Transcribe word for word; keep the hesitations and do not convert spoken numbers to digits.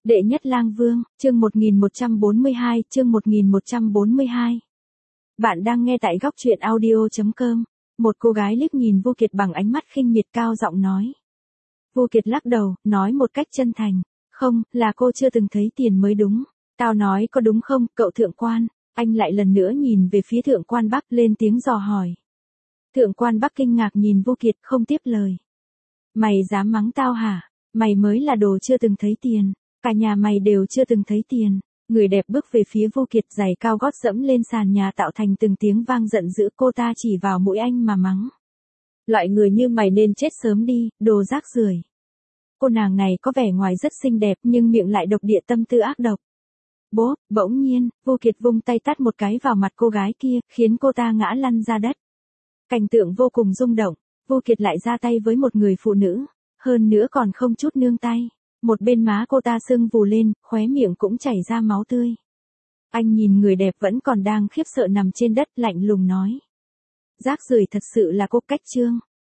Đệ nhất lang vương, chương một nghìn một trăm bốn mươi hai, chương một nghìn một trăm bốn mươi hai. Bạn đang nghe tại góc truyện audio chấm com. Một cô gái liếc nhìn Vu Kiệt bằng ánh mắt khinh miệt, cao giọng nói. Vu Kiệt lắc đầu, nói một cách chân thành. Không, là cô chưa từng thấy tiền mới đúng. Tao nói có đúng không, cậu thượng quan? Anh lại lần nữa nhìn về phía thượng quan Bắc, lên tiếng dò hỏi. Thượng quan Bắc kinh ngạc nhìn Vu Kiệt, không tiếp lời. Mày dám mắng tao hả? Mày mới là đồ chưa từng thấy tiền. Cả nhà mày đều chưa từng thấy tiền. Người đẹp bước về phía Vu Kiệt, giày cao gót dẫm lên sàn nhà tạo thành từng tiếng vang giận dữ. Cô ta chỉ vào mũi anh mà mắng. Loại người như mày nên chết sớm đi, đồ rác rưởi. Cô nàng này có vẻ ngoài rất xinh đẹp nhưng miệng lại độc địa, tâm tư ác độc. Bốp, bỗng nhiên, Vu Kiệt vung tay tát một cái vào mặt cô gái kia, khiến cô ta ngã lăn ra đất. Cảnh tượng vô cùng rung động. Vu Kiệt lại ra tay với một người phụ nữ, hơn nữa còn không chút nương tay. Một bên má cô ta sưng vù lên, khóe miệng cũng chảy ra máu tươi. Anh nhìn người đẹp vẫn còn đang khiếp sợ nằm trên đất, lạnh lùng nói. Rác rưởi thật sự là cô. Cách chương